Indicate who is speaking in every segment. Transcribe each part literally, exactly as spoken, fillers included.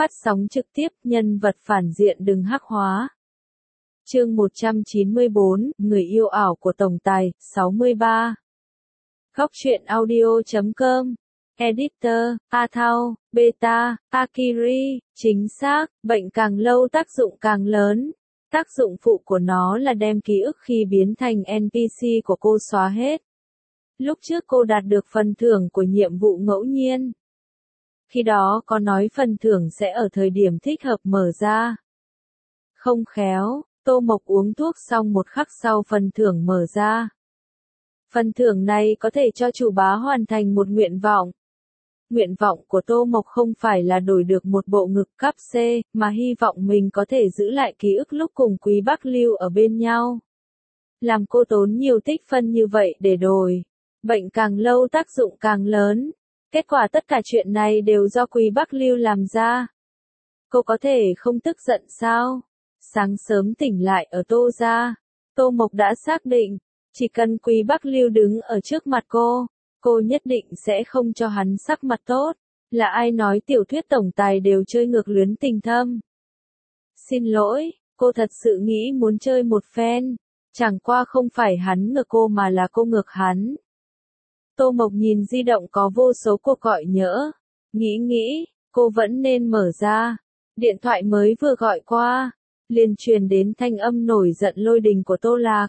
Speaker 1: Phát sóng trực tiếp, nhân vật phản diện đừng hắc hóa. Chương một trăm chín mươi bốn, Người yêu ảo của tổng tài, sáu mươi ba. Góc truyện audio chấm com. Editor, A Thao, Beta, Akiri, chính xác, bệnh càng lâu tác dụng càng lớn. Tác dụng phụ của nó là đem ký ức khi biến thành en pê xê của cô xóa hết. Lúc trước cô đạt được phần thưởng của nhiệm vụ ngẫu nhiên. Khi đó có nói phần thưởng sẽ ở thời điểm thích hợp mở ra. Không khéo, Tô Mộc uống thuốc xong một khắc sau phần thưởng mở ra. Phần thưởng này có thể cho chủ bá hoàn thành một nguyện vọng. Nguyện vọng của Tô Mộc không phải là đổi được một bộ ngực cấp C, mà hy vọng mình có thể giữ lại ký ức lúc cùng Quý Bắc Lưu ở bên nhau. Làm cô tốn nhiều tích phân như vậy để đổi. Bệnh càng lâu tác dụng càng lớn. Kết quả tất cả chuyện này đều do Quý Bắc Lưu làm ra. Cô có thể không tức giận sao? Sáng sớm tỉnh lại ở Tô gia, Tô Mộc đã xác định, chỉ cần Quý Bắc Lưu đứng ở trước mặt cô, cô nhất định sẽ không cho hắn sắc mặt tốt. Là ai nói tiểu thuyết tổng tài đều chơi ngược luyến tình thâm? Xin lỗi, cô thật sự nghĩ muốn chơi một phen, chẳng qua không phải hắn ngược cô mà là cô ngược hắn. Tô Mộc nhìn di động có vô số cuộc gọi nhỡ, nghĩ nghĩ, cô vẫn nên mở ra. Điện thoại mới vừa gọi qua, liền truyền đến thanh âm nổi giận lôi đình của Tô Lạc.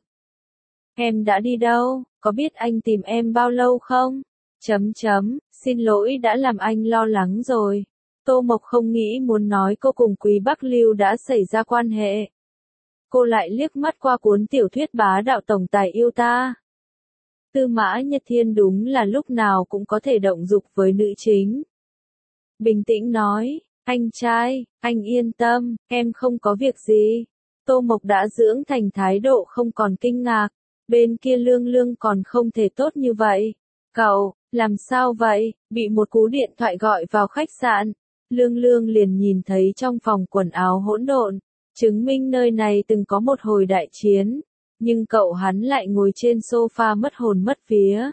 Speaker 1: Em đã đi đâu, có biết anh tìm em bao lâu không? Chấm chấm, xin lỗi đã làm anh lo lắng rồi. Tô Mộc không nghĩ muốn nói cô cùng Quý Bắc Lưu đã xảy ra quan hệ. Cô lại liếc mắt qua cuốn tiểu thuyết bá đạo tổng tài yêu ta. Tư Mã Nhật Thiên đúng là lúc nào cũng có thể động dục với nữ chính. Bình tĩnh nói, anh trai, anh yên tâm, em không có việc gì. Tô Mộc đã dưỡng thành thái độ không còn kinh ngạc. Bên kia Lương Lương còn không thể tốt như vậy. Cậu, làm sao vậy? Bị một cú điện thoại gọi vào khách sạn. Lương Lương liền nhìn thấy trong phòng quần áo hỗn độn, chứng minh nơi này từng có một hồi đại chiến. Nhưng cậu hắn lại ngồi trên sofa mất hồn mất vía.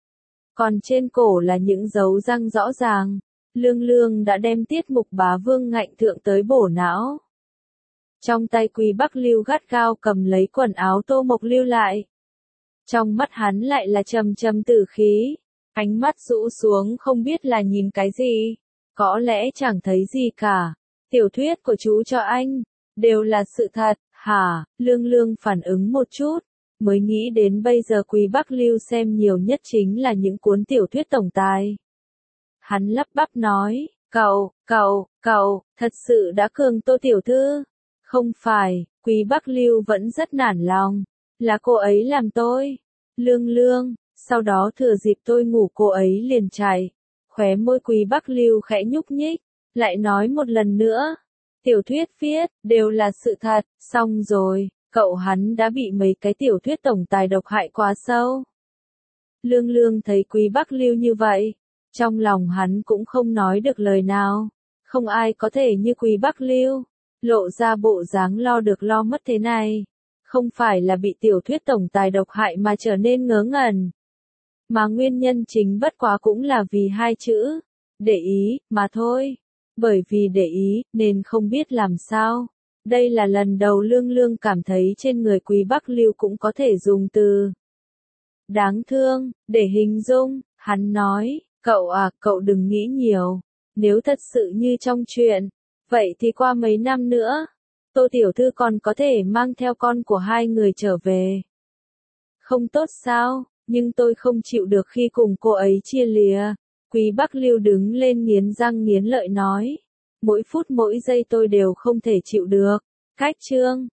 Speaker 1: Còn trên cổ là những dấu răng rõ ràng. Lương Lương đã đem tiết mục bá vương ngạnh thượng tới bổ não. Trong tay Quý Bắc Lưu gắt gao cầm lấy quần áo Tô Mộc lưu lại. Trong mắt hắn lại là trầm trầm tử khí. Ánh mắt rũ xuống không biết là nhìn cái gì. Có lẽ chẳng thấy gì cả. Tiểu thuyết của chú cho anh. Đều là sự thật. Hả, Lương Lương phản ứng một chút, mới nghĩ đến bây giờ Quý Bắc Lưu xem nhiều nhất chính là những cuốn tiểu thuyết tổng tài. Hắn lắp bắp nói, cậu, cậu, cậu, thật sự đã cường Tô tiểu thư. Không phải, Quý Bắc Lưu vẫn rất nản lòng, là cô ấy làm tôi. Lương Lương, sau đó thừa dịp tôi ngủ cô ấy liền chạy. Khóe môi Quý Bắc Lưu khẽ nhúc nhích, lại nói một lần nữa. Tiểu thuyết viết, đều là sự thật, xong rồi, cậu hắn đã bị mấy cái tiểu thuyết tổng tài độc hại quá sâu. Lương Lương thấy Quý Bắc Lưu như vậy, trong lòng hắn cũng không nói được lời nào. Không ai có thể như Quý Bắc Lưu, lộ ra bộ dáng lo được lo mất thế này. Không phải là bị tiểu thuyết tổng tài độc hại mà trở nên ngớ ngẩn. Mà nguyên nhân chính bất quá cũng là vì hai chữ, để ý, mà thôi. Bởi vì để ý, nên không biết làm sao. Đây là lần đầu Lương Lương cảm thấy trên người Quý Bắc Lưu cũng có thể dùng từ đáng thương, để hình dung. Hắn nói, cậu à, cậu đừng nghĩ nhiều. Nếu thật sự như trong chuyện, vậy thì qua mấy năm nữa, Tô tiểu thư còn có thể mang theo con của hai người trở về. Không tốt sao, nhưng tôi không chịu được khi cùng cô ấy chia lìa. Quý Bắc Lưu đứng lên nghiến răng nghiến lợi nói. Mỗi phút mỗi giây tôi đều không thể chịu được. Cách chương.